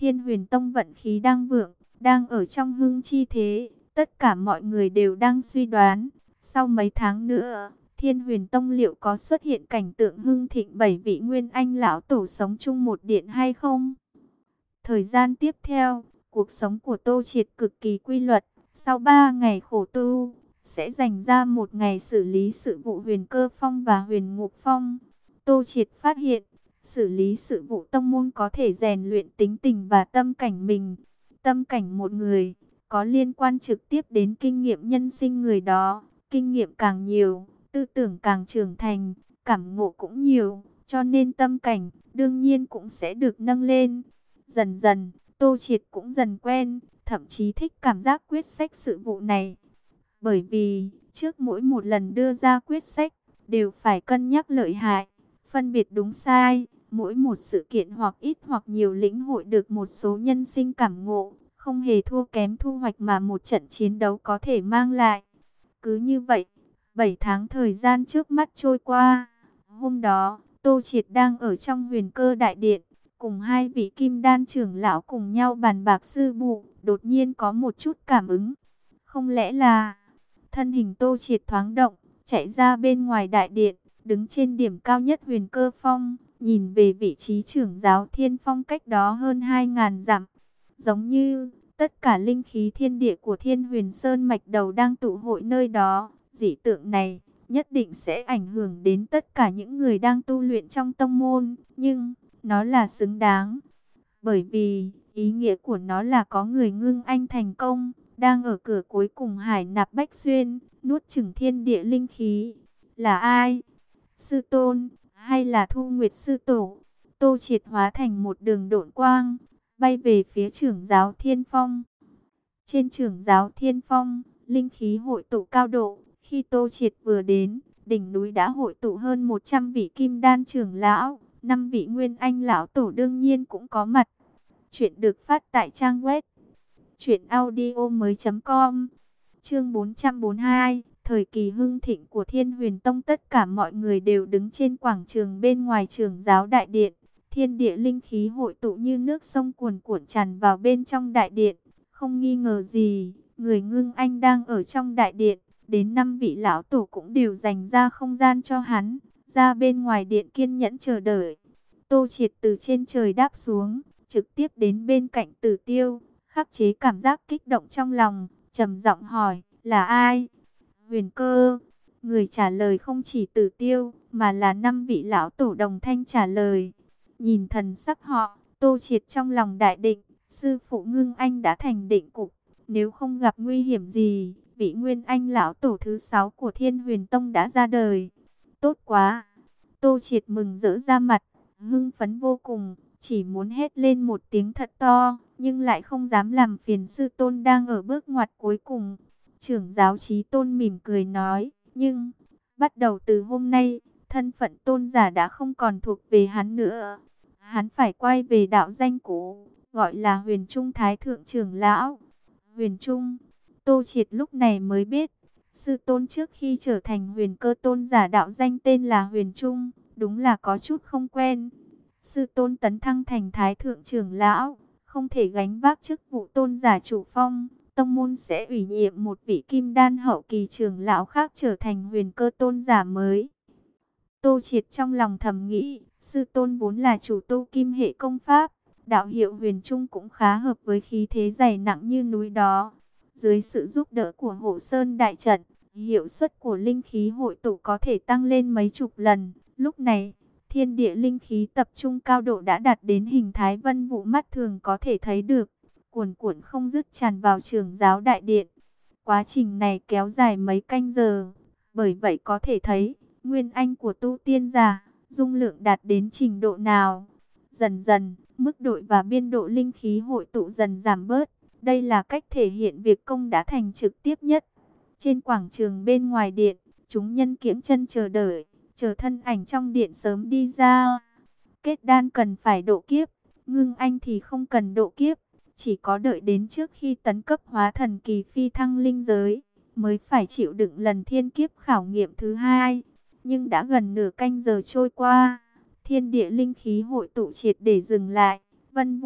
Thiên Huyền Tông vận khí đang vượng, đang ở trong hưng chi thế. Tất cả mọi người đều đang suy đoán, sau mấy tháng nữa, Thiên Huyền Tông liệu có xuất hiện cảnh tượng hưng thịnh bảy vị Nguyên Anh lão tổ sống chung một điện hay không? Thời gian tiếp theo, cuộc sống của Tô Triệt cực kỳ quy luật. Sau ba ngày khổ tu, sẽ dành ra một ngày xử lý sự vụ Huyền Cơ Phong và Huyền Ngục Phong. Tô Triệt phát hiện, xử lý sự vụ tông môn có thể rèn luyện tính tình và tâm cảnh mình. Tâm cảnh một người có liên quan trực tiếp đến kinh nghiệm nhân sinh người đó. Kinh nghiệm càng nhiều, tư tưởng càng trưởng thành, cảm ngộ cũng nhiều, cho nên tâm cảnh đương nhiên cũng sẽ được nâng lên. Dần dần, Tô Triệt cũng dần quen, thậm chí thích cảm giác quyết sách sự vụ này. Bởi vì, trước mỗi một lần đưa ra quyết sách, đều phải cân nhắc lợi hại, phân biệt đúng sai. Mỗi một sự kiện hoặc ít hoặc nhiều lĩnh hội được một số nhân sinh cảm ngộ, không hề thua kém thu hoạch mà một trận chiến đấu có thể mang lại. Cứ như vậy, bảy tháng thời gian trước mắt trôi qua. Hôm đó, Tô Triệt đang ở trong Huyền Cơ Đại Điện, cùng hai vị Kim Đan trưởng lão cùng nhau bàn bạc sư vụ, đột nhiên có một chút cảm ứng. Không lẽ là... Thân hình Tô Triệt thoáng động, chạy ra bên ngoài đại điện, đứng trên điểm cao nhất Huyền Cơ Phong, nhìn về vị trí trưởng giáo Thiên Phong cách đó hơn hai ngàn dặm. Giống như tất cả linh khí thiên địa của Thiên Huyền Sơn mạch đầu đang tụ hội nơi đó. Dị tượng này nhất định sẽ ảnh hưởng đến tất cả những người đang tu luyện trong tông môn, nhưng nó là xứng đáng. Bởi vì ý nghĩa của nó là có người ngưng anh thành công, đang ở cửa cuối cùng hải nạp bách xuyên, nuốt chửng thiên địa linh khí. Là ai? Sư tôn, hay là Thu Nguyệt sư tổ? Tô Triệt hóa thành một đường độn quang, bay về phía trưởng giáo Thiên Phong. Trên trưởng giáo Thiên Phong, linh khí hội tụ cao độ. Khi Tô Triệt vừa đến, đỉnh núi đã hội tụ hơn một trăm vị Kim Đan trưởng lão, năm vị Nguyên Anh lão tổ đương nhiên cũng có mặt. Chuyện được phát tại trang web truyện audio mới chấm com. Chương bốn trăm bốn mươi hai, thời kỳ hưng thịnh của Thiên Huyền Tông. Tất cả mọi người đều đứng trên quảng trường bên ngoài trưởng giáo đại điện. Thiên địa linh khí hội tụ như nước sông cuồn cuộn tràn vào bên trong đại điện. Không nghi ngờ gì, người ngưng anh đang ở trong đại điện. Đến năm vị lão tổ cũng đều dành ra không gian cho hắn, ra bên ngoài điện kiên nhẫn chờ đợi. Tô Triệt từ trên trời đáp xuống, trực tiếp đến bên cạnh Tử Tiêu, khắc chế cảm giác kích động trong lòng, trầm giọng hỏi, là ai? Huyền Cơ. Người trả lời không chỉ Tử Tiêu, mà là năm vị lão tổ đồng thanh trả lời. Nhìn thần sắc họ, Tô Triệt trong lòng đại định, sư phụ ngưng anh đã thành định cục, nếu không gặp nguy hiểm gì, vị Nguyên Anh lão tổ thứ sáu của Thiên Huyền Tông đã ra đời. Tốt quá! Tô Triệt mừng rỡ ra mặt, hưng phấn vô cùng, chỉ muốn hét lên một tiếng thật to, nhưng lại không dám làm phiền sư tôn đang ở bước ngoặt cuối cùng. Trưởng giáo Chí Tôn mỉm cười nói, nhưng bắt đầu từ hôm nay, thân phận tôn giả đã không còn thuộc về hắn nữa. Hắn phải quay về đạo danh cũ, gọi là Huyền Trung Thái Thượng trưởng lão. Huyền Trung, Tô Triệt lúc này mới biết, sư tôn trước khi trở thành Huyền Cơ tôn giả đạo danh tên là Huyền Trung, đúng là có chút không quen. Sư tôn tấn thăng thành Thái Thượng trưởng lão, không thể gánh vác chức vụ tôn giả chủ phong, tông môn sẽ ủy nhiệm một vị Kim Đan hậu kỳ trưởng lão khác trở thành Huyền Cơ tôn giả mới. Tô Triệt trong lòng thầm nghĩ, sư tôn vốn là chủ tu kim hệ công pháp, đạo hiệu Huyền Trung cũng khá hợp với khí thế dày nặng như núi đó. Dưới sự giúp đỡ của Hộ Sơn đại trận, hiệu suất của linh khí hội tụ có thể tăng lên mấy chục lần. Lúc này, thiên địa linh khí tập trung cao độ đã đạt đến hình thái vân vụ mắt thường có thể thấy được, cuồn cuộn không dứt tràn vào trưởng giáo đại điện. Quá trình này kéo dài mấy canh giờ, bởi vậy có thể thấy, nguyên anh của tu tiên giả, dung lượng đạt đến trình độ nào. Dần dần, mức độ và biên độ linh khí hội tụ dần giảm bớt. Đây là cách thể hiện việc công đã thành trực tiếp nhất. Trên quảng trường bên ngoài điện, chúng nhân kiễng chân chờ đợi, chờ thân ảnh trong điện sớm đi ra. Kết đan cần phải độ kiếp, ngưng anh thì không cần độ kiếp. Chỉ có đợi đến trước khi tấn cấp hóa thần kỳ phi thăng linh giới, mới phải chịu đựng lần thiên kiếp khảo nghiệm thứ hai. Nhưng đã gần nửa canh giờ trôi qua, thiên địa linh khí hội tụ triệt để dừng lại. Vân vụ,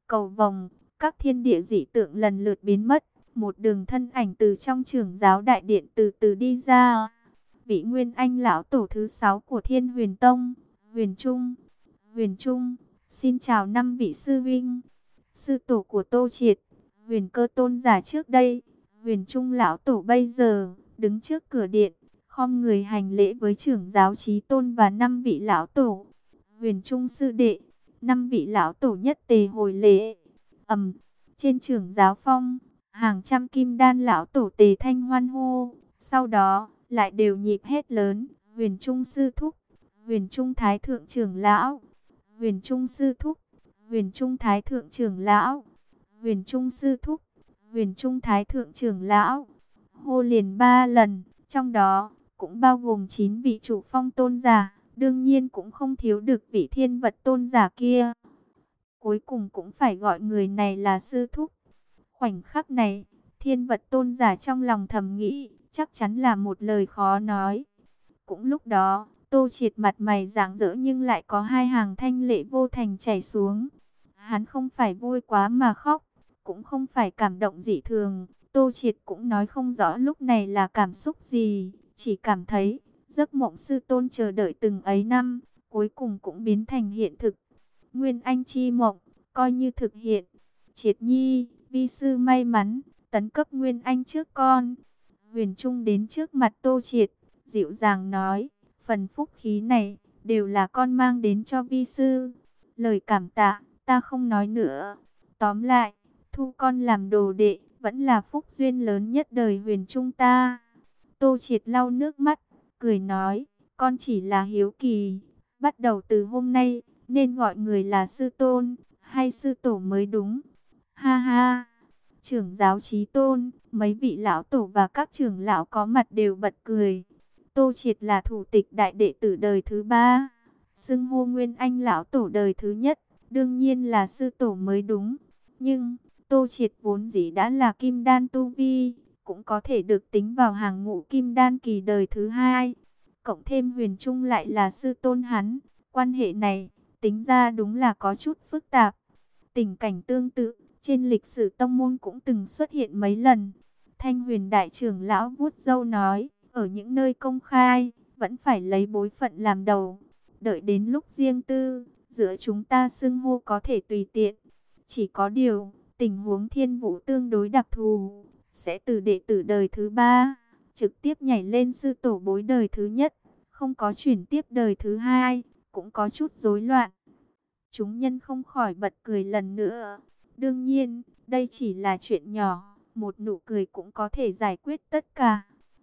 cầu vồng, các thiên địa dị tượng lần lượt biến mất. Một đường thân ảnh từ trong trưởng giáo đại điện từ từ đi ra. Vị Nguyên Anh lão tổ thứ sáu của Thiên Huyền Tông, Huyền Trung. Huyền Trung, xin chào năm vị sư vinh. Sư tổ của Tô Triệt, Huyền Cơ tôn giả trước đây. Huyền Trung lão tổ bây giờ đứng trước cửa điện, khom người hành lễ với trưởng giáo Chí Tôn và năm vị lão tổ. Huyền Trung sư đệ, năm vị lão tổ nhất tề hồi lễ. Ầm, trên trưởng giáo phong, hàng trăm kim đan lão tổ tề thanh hoan hô, sau đó lại đều nhịp hét lớn, Huyền Trung sư thúc, Huyền Trung thái thượng trưởng lão, Huyền Trung sư thúc, Huyền Trung thái thượng trưởng lão, Huyền Trung sư thúc, Huyền Trung thái thượng trưởng lão. Hô liền ba lần, trong đó cũng bao gồm chín vị chủ phong tôn giả, đương nhiên cũng không thiếu được vị thiên vật tôn giả kia. Cuối cùng cũng phải gọi người này là sư thúc. Khoảnh khắc này, thiên vật tôn giả trong lòng thầm nghĩ, chắc chắn là một lời khó nói. Cũng lúc đó, Tô Triệt mặt mày rạng rỡ nhưng lại có hai hàng thanh lệ vô thành chảy xuống. Hắn không phải vui quá mà khóc, cũng không phải cảm động dị thường. Tô Triệt cũng nói không rõ lúc này là cảm xúc gì, chỉ cảm thấy giấc mộng sư tôn chờ đợi từng ấy năm, cuối cùng cũng biến thành hiện thực. Nguyên Anh chi mộng, coi như thực hiện. Triệt nhi, vi sư may mắn, tấn cấp Nguyên Anh trước con. Huyền Trung đến trước mặt Tô Triệt, dịu dàng nói, phần phúc khí này, đều là con mang đến cho vi sư. Lời cảm tạ, ta không nói nữa. Tóm lại, thu con làm đồ đệ, vẫn là phúc duyên lớn nhất đời Huyền Trung ta. Tô Triệt lau nước mắt, cười nói, con chỉ là hiếu kỳ. Bắt đầu từ hôm nay, nên gọi người là sư tôn, hay sư tổ mới đúng. Ha ha, trưởng giáo Chí Tôn, mấy vị lão tổ và các trưởng lão có mặt đều bật cười. Tô Triệt là thủ tịch đại đệ tử đời thứ ba, xưng hô Nguyên Anh lão tổ đời thứ nhất, đương nhiên là sư tổ mới đúng. Nhưng, Tô Triệt vốn dĩ đã là kim đan tu vi, cũng có thể được tính vào hàng ngũ kim đan kỳ đời thứ hai. Cộng thêm Huyền Trung lại là sư tôn hắn, quan hệ này, tính ra đúng là có chút phức tạp. Tình cảnh tương tự, trên lịch sử tông môn cũng từng xuất hiện mấy lần. Thanh Huyền đại trưởng lão vuốt râu nói, ở những nơi công khai, vẫn phải lấy bối phận làm đầu. Đợi đến lúc riêng tư, giữa chúng ta xưng hô có thể tùy tiện. Chỉ có điều, tình huống Thiên Vũ tương đối đặc thù, sẽ từ đệ tử đời thứ ba, trực tiếp nhảy lên sư tổ bối đời thứ nhất, không có chuyển tiếp đời thứ hai, cũng có chút rối loạn. Chúng nhân không khỏi bật cười lần nữa. Đương nhiên, đây chỉ là chuyện nhỏ, một nụ cười cũng có thể giải quyết tất cả.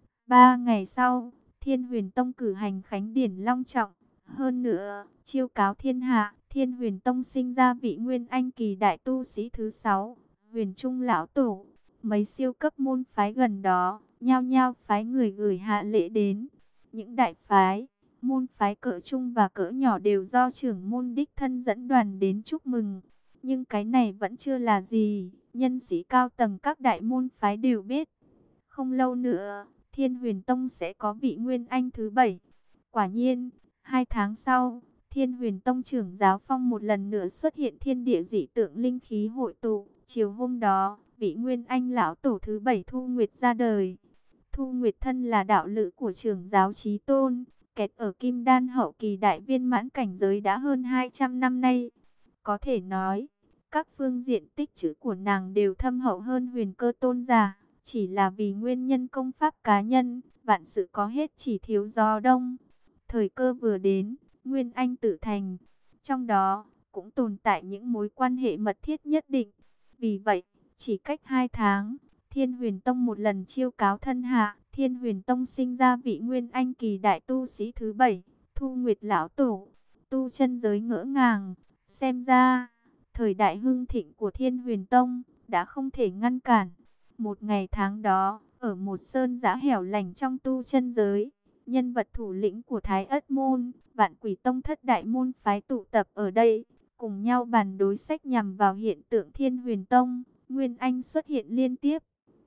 Ba ngày sau, Thiên Huyền Tông cử hành khánh điển long trọng. Hơn nữa, chiêu cáo thiên hạ, Thiên Huyền Tông sinh ra vị Nguyên Anh kỳ đại tu sĩ thứ sáu, Huyền Trung lão tổ. Mấy siêu cấp môn phái gần đó, nhao nhao phái người gửi hạ lễ đến. Những đại phái, môn phái cỡ trung và cỡ nhỏ đều do trưởng môn đích thân dẫn đoàn đến chúc mừng. Nhưng cái này vẫn chưa là gì, nhân sĩ cao tầng các đại môn phái đều biết. Không lâu nữa, Thiên Huyền Tông sẽ có vị Nguyên Anh thứ bảy. Quả nhiên, hai tháng sau, Thiên Huyền Tông trưởng giáo phong một lần nữa xuất hiện thiên địa dị tượng linh khí hội tụ. Chiều hôm đó, vị Nguyên Anh lão tổ thứ bảy Thu Nguyệt ra đời. Thu Nguyệt thân là đạo lữ của trưởng giáo Chí Tôn, kẹt ở Kim Đan hậu kỳ đại viên mãn cảnh giới đã hơn hai trăm năm nay. Có thể nói, các phương diện tích trữ của nàng đều thâm hậu hơn Huyền Cơ tôn giả, chỉ là vì nguyên nhân công pháp cá nhân, vạn sự có hết chỉ thiếu gió đông. Thời cơ vừa đến, Nguyên Anh tự thành, trong đó cũng tồn tại những mối quan hệ mật thiết nhất định. Vì vậy, chỉ cách hai tháng, Thiên Huyền Tông một lần chiêu cáo thân hạ, Thiên Huyền Tông sinh ra vị Nguyên Anh kỳ đại tu sĩ thứ bảy, Thu Nguyệt lão tổ. Tu chân giới ngỡ ngàng, xem ra thời đại hưng thịnh của Thiên Huyền Tông đã không thể ngăn cản. Một ngày tháng đó, ở một sơn giã hẻo lánh trong tu chân giới, nhân vật thủ lĩnh của Thái Ất Môn, Vạn Quỷ Tông thất đại môn phái tụ tập ở đây, cùng nhau bàn đối sách nhằm vào hiện tượng Thiên Huyền Tông. Nguyên Anh xuất hiện liên tiếp.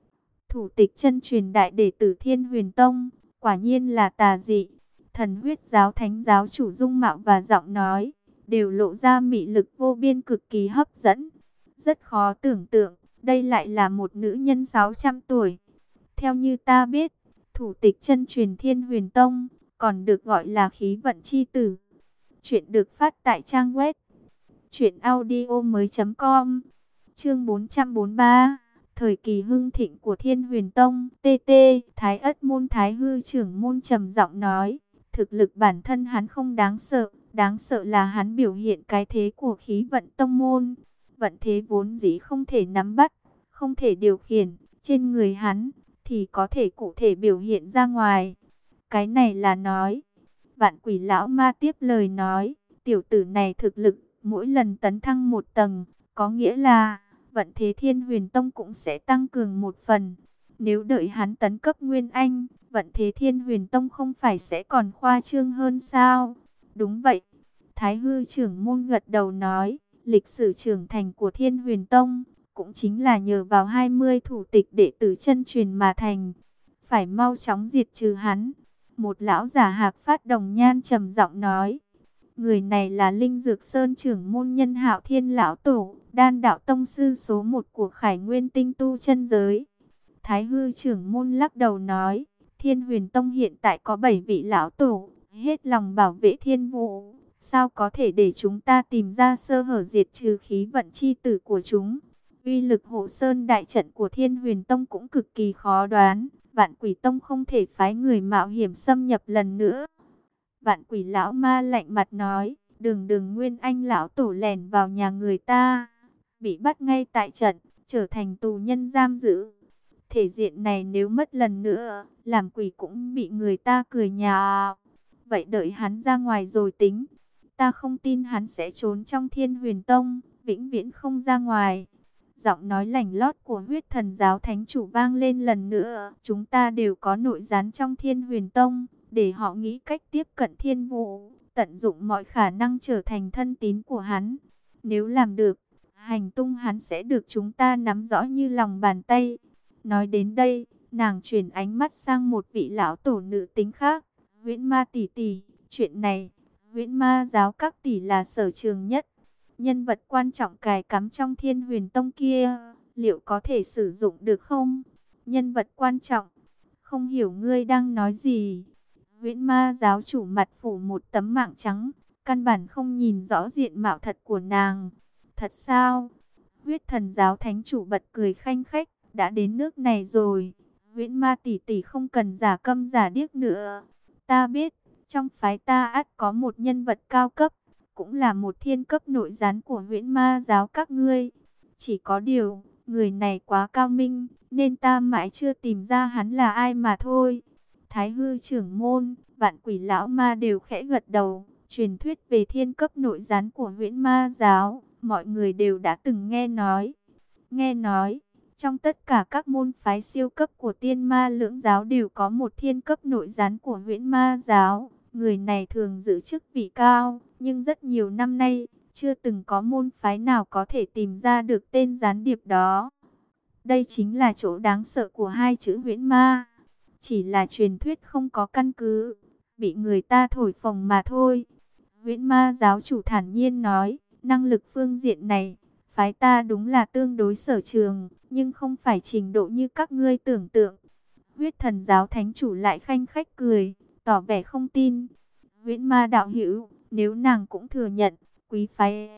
Thủ tịch chân truyền đại đệ tử Thiên Huyền Tông, quả nhiên là tà dị. Thần huyết giáo thánh giáo chủ dung mạo và giọng nói, đều lộ ra mị lực vô biên cực kỳ hấp dẫn. Rất khó tưởng tượng, đây lại là một nữ nhân sáu trăm tuổi. Theo như ta biết, thủ tịch chân truyền Thiên Huyền Tông, còn được gọi là khí vận chi tử. Chuyện được phát tại trang web truyện audio mới.com. Chương bốn trăm bốn mươi ba. Thời kỳ hưng thịnh của Thiên Huyền Tông. tê tê. Thái Ất môn Thái Hư trưởng môn trầm giọng nói, thực lực bản thân hắn không đáng sợ, đáng sợ là hắn biểu hiện cái thế của khí vận tông môn. Vận thế vốn dĩ không thể nắm bắt, không thể điều khiển, trên người hắn thì có thể cụ thể biểu hiện ra ngoài. Cái này là nói. Vạn Quỷ lão ma tiếp lời nói, tiểu tử này thực lực mỗi lần tấn thăng một tầng, có nghĩa là vận thế Thiên Huyền Tông cũng sẽ tăng cường một phần. Nếu đợi hắn tấn cấp Nguyên Anh, vận thế Thiên Huyền Tông không phải sẽ còn khoa trương hơn sao? Đúng vậy. Thái Hư trưởng môn gật đầu nói, lịch sử trưởng thành của Thiên Huyền Tông cũng chính là nhờ vào hai mươi thủ tịch đệ tử chân truyền mà thành. Phải mau chóng diệt trừ hắn. Một lão giả Hạc Phát Đồng Nhan trầm giọng nói, người này là Linh Dược Sơn trưởng môn Nhân Hạo Thiên lão tổ, Đan đạo tông sư số một của Khải Nguyên tinh tu chân giới. Thái Hư trưởng môn lắc đầu nói, Thiên Huyền Tông hiện tại có bảy vị lão tổ, hết lòng bảo vệ thiên vũ, sao có thể để chúng ta tìm ra sơ hở diệt trừ khí vận chi tử của chúng. Uy lực hộ sơn đại trận của Thiên Huyền Tông cũng cực kỳ khó đoán, Vạn Quỷ Tông không thể phái người mạo hiểm xâm nhập lần nữa. Vạn Quỷ lão ma lạnh mặt nói, đường đường Nguyên Anh lão tổ lẻn vào nhà người ta, bị bắt ngay tại trận, trở thành tù nhân giam giữ. Thể diện này nếu mất lần nữa, làm quỷ cũng bị người ta cười nhạo. Vậy đợi hắn ra ngoài rồi tính. Ta không tin hắn sẽ trốn trong Thiên Huyền Tông, vĩnh viễn không ra ngoài. Giọng nói lành lót của huyết thần giáo thánh chủ vang lên lần nữa. Chúng ta đều có nội gián trong Thiên Huyền Tông, để họ nghĩ cách tiếp cận Thiên Vũ, tận dụng mọi khả năng trở thành thân tín của hắn. Nếu làm được, hành tung hắn sẽ được chúng ta nắm rõ như lòng bàn tay. Nói đến đây, nàng chuyển ánh mắt sang một vị lão tổ nữ tính khác. Huyễn Ma tỷ tỷ, chuyện này, Huyễn Ma giáo các tỷ là sở trường nhất. Nhân vật quan trọng cài cắm trong Thiên Huyền Tông kia, liệu có thể sử dụng được không? Nhân vật quan trọng, không hiểu ngươi đang nói gì. Huyễn Ma giáo chủ mặt phủ một tấm mảng trắng, căn bản không nhìn rõ diện mạo thật của nàng. Thật sao? Huyết thần giáo thánh chủ bật cười khanh khách, đã đến nước này rồi, Huyễn Ma tỷ tỷ không cần giả câm giả điếc nữa. Ta biết, trong phái ta ắt có một nhân vật cao cấp, cũng là một thiên cấp nội gián của Huyễn Ma giáo các ngươi. Chỉ có điều, người này quá cao minh, nên ta mãi chưa tìm ra hắn là ai mà thôi. Thái Hư trưởng môn, Vạn Quỷ lão ma đều khẽ gật đầu. Truyền thuyết về thiên cấp nội gián của Huyễn Ma giáo, mọi người đều đã từng nghe nói. Nghe nói, trong tất cả các môn phái siêu cấp của Tiên Ma lưỡng giáo đều có một thiên cấp nội gián của Huyễn Ma giáo. Người này thường giữ chức vị cao, nhưng rất nhiều năm nay, chưa từng có môn phái nào có thể tìm ra được tên gián điệp đó. Đây chính là chỗ đáng sợ của hai chữ Huyễn Ma. Chỉ là truyền thuyết không có căn cứ, bị người ta thổi phồng mà thôi. Huyễn Ma giáo chủ thản nhiên nói, năng lực phương diện này, phái ta đúng là tương đối sở trường, nhưng không phải trình độ như các ngươi tưởng tượng. Huyết thần giáo thánh chủ lại khanh khách cười, tỏ vẻ không tin. Huyễn Ma đạo hữu, nếu nàng cũng thừa nhận, quý phái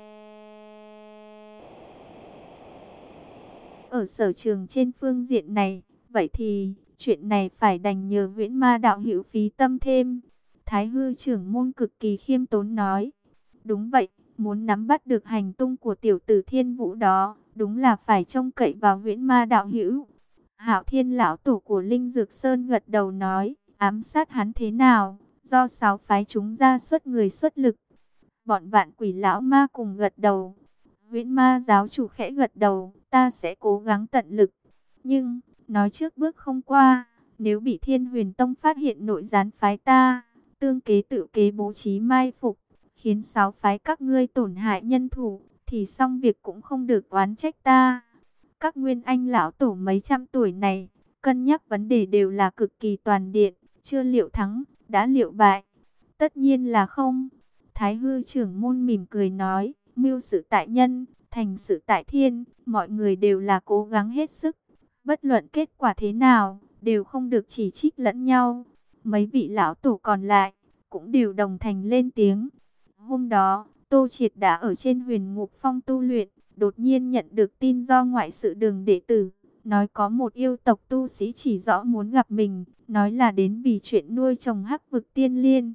ở sở trường trên phương diện này, vậy thì chuyện này phải đành nhờ Huyễn Ma đạo hữu phí tâm thêm. Thái Hư trưởng môn cực kỳ khiêm tốn nói, đúng vậy, muốn nắm bắt được hành tung của tiểu tử Thiên Vũ đó, đúng là phải trông cậy vào Huyễn Ma đạo hữu. Hạo Thiên lão tổ của Linh Dược Sơn gật đầu nói, ám sát hắn thế nào, do sáu phái chúng ra xuất người xuất lực. Bọn Vạn Quỷ lão ma cùng gật đầu. Huyễn Ma giáo chủ khẽ gật đầu, ta sẽ cố gắng tận lực. Nhưng, nói trước bước không qua, nếu bị Thiên Huyền Tông phát hiện nội gián phái ta, tương kế tự kế bố trí mai phục, khiến sáu phái các ngươi tổn hại nhân thủ, thì xong việc cũng không được oán trách ta. Các Nguyên Anh lão tổ mấy trăm tuổi này, cân nhắc vấn đề đều là cực kỳ toàn diện, chưa liệu thắng, đã liệu bại. Tất nhiên là không. Thái Hư trưởng môn mỉm cười nói, mưu sự tại nhân, Thành sự tại thiên, mọi người đều là cố gắng hết sức. Bất luận kết quả thế nào, đều không được chỉ trích lẫn nhau. Mấy vị lão tổ còn lại, cũng đều đồng thành lên tiếng. Hôm đó, Tô Triệt đã ở trên Huyền Ngục Phong tu luyện, đột nhiên nhận được tin do ngoại sự đường đệ tử, nói có một yêu tộc tu sĩ chỉ rõ muốn gặp mình, nói là đến vì chuyện nuôi trồng hắc vực tiên liên.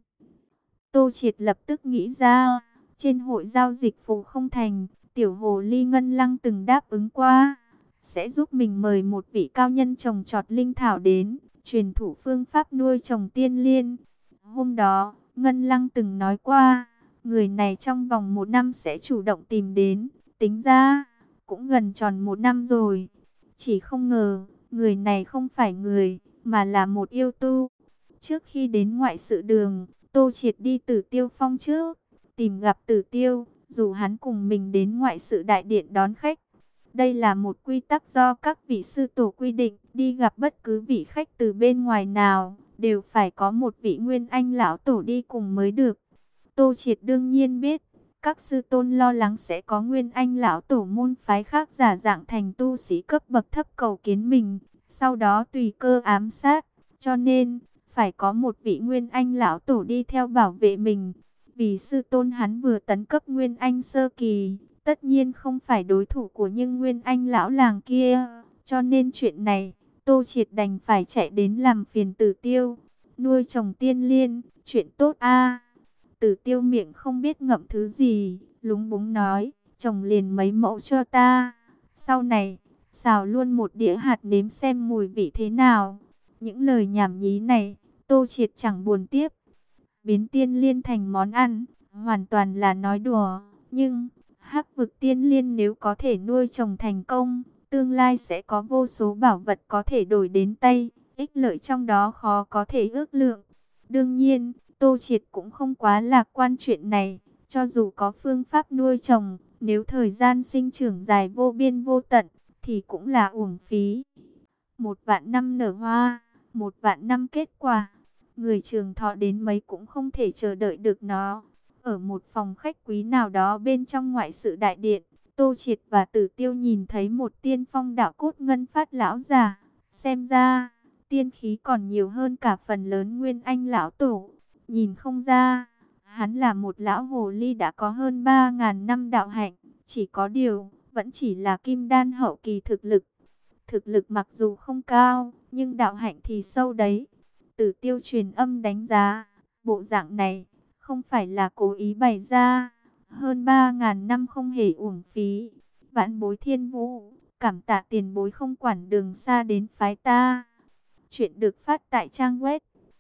Tô Triệt lập tức nghĩ ra, trên hội giao dịch Phù Không Thành, tiểu hồ ly Ngân Lăng từng đáp ứng qua, sẽ giúp mình mời một vị cao nhân trồng trọt linh thảo đến, truyền thụ phương pháp nuôi trồng tiên liên. Hôm đó, Ngân Lăng từng nói qua, người này trong vòng một năm sẽ chủ động tìm đến, tính ra, cũng gần tròn một năm rồi. Chỉ không ngờ, người này không phải người, mà là một yêu tu. Trước khi đến ngoại sự đường, Tô Triệt đi Tử Tiêu Phong trước, tìm gặp Tử Tiêu, dù hắn cùng mình đến ngoại sự đại điện đón khách. Đây là một quy tắc do các vị sư tổ quy định, đi gặp bất cứ vị khách từ bên ngoài nào, đều phải có một vị Nguyên Anh lão tổ đi cùng mới được. Tô Triệt đương nhiên biết, các sư tôn lo lắng sẽ có Nguyên Anh lão tổ môn phái khác giả dạng thành tu sĩ cấp bậc thấp cầu kiến mình, sau đó tùy cơ ám sát, cho nên phải có một vị Nguyên Anh lão tổ đi theo bảo vệ mình. Vì sư tôn hắn vừa tấn cấp Nguyên Anh sơ kỳ, tất nhiên không phải đối thủ của những Nguyên Anh lão làng kia, cho nên chuyện này, Tô Triệt đành phải chạy đến làm phiền Tử Tiêu. Nuôi trồng tiên liên, chuyện tốt a. Tử Tiêu miệng không biết ngậm thứ gì, lúng búng nói, trồng liền mấy mẫu cho ta. Sau này, xào luôn một đĩa hạt nếm xem mùi vị thế nào. Những lời nhảm nhí này, Tô Triệt chẳng buồn tiếp. Biến tiên liên thành món ăn, hoàn toàn là nói đùa. Nhưng, hắc vực tiên liên nếu có thể nuôi trồng thành công, tương lai sẽ có vô số bảo vật có thể đổi đến tay. Ích lợi trong đó khó có thể ước lượng. Đương nhiên, Tô Triệt cũng không quá lạc quan chuyện này. Cho dù có phương pháp nuôi trồng, nếu thời gian sinh trưởng dài vô biên vô tận, thì cũng là uổng phí. Một vạn năm nở hoa, một vạn năm kết quả. Người trường thọ đến mấy cũng không thể chờ đợi được nó. Ở một phòng khách quý nào đó bên trong ngoại sự đại điện, Tô Triệt và Tử Tiêu nhìn thấy một tiên phong đạo cốt ngân phát lão già. Xem ra, tiên khí còn nhiều hơn cả phần lớn Nguyên Anh lão tổ. Nhìn không ra, hắn là một lão hồ ly đã có hơn ba ngàn năm đạo hạnh. Chỉ có điều, vẫn chỉ là kim đan hậu kỳ thực lực. Thực lực mặc dù không cao, nhưng đạo hạnh thì sâu đấy. Tử Tiêu truyền âm đánh giá, bộ dạng này không phải là cố ý bày ra, hơn ba ngàn năm không hề uổng phí. Vãn bối Thiên Vũ, cảm tạ tiền bối không quản đường xa đến phái ta. Chuyện được phát tại trang web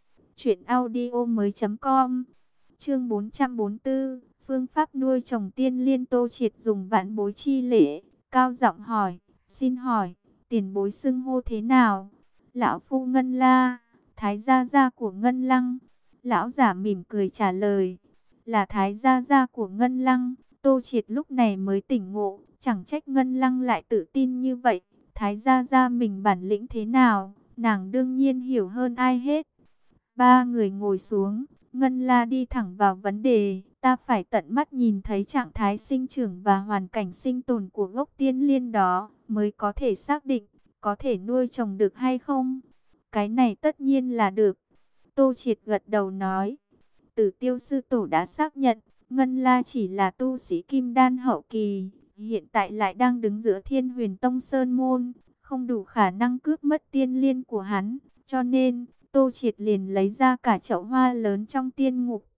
truyệnaudiomoi.com. Chương bốn trăm bốn mươi tư, phương pháp nuôi trồng tiên liên. Tô Triệt dùng vãn bối chi lễ, cao giọng hỏi, xin hỏi, tiền bối xưng hô thế nào? Lão phu Ngân La, Thái gia gia của Ngân Lăng. Lão giả mỉm cười trả lời, là Thái gia gia của Ngân Lăng. Tô Triệt lúc này mới tỉnh ngộ, chẳng trách Ngân Lăng lại tự tin như vậy. Thái gia gia mình bản lĩnh thế nào, nàng đương nhiên hiểu hơn ai hết. Ba người ngồi xuống, Ngân La đi thẳng vào vấn đề, ta phải tận mắt nhìn thấy trạng thái sinh trưởng và hoàn cảnh sinh tồn của gốc tiên liên đó, mới có thể xác định, có thể nuôi trồng được hay không. Cái này tất nhiên là được. Tô Triệt gật đầu nói, Tử Tiêu sư tổ đã xác nhận, Ngân La chỉ là tu sĩ kim đan hậu kỳ, hiện tại lại đang đứng giữa Thiên Huyền Tông Sơn Môn, không đủ khả năng cướp mất tiên liên của hắn, cho nên Tô Triệt liền lấy ra cả chậu hoa lớn trong tiên ngục,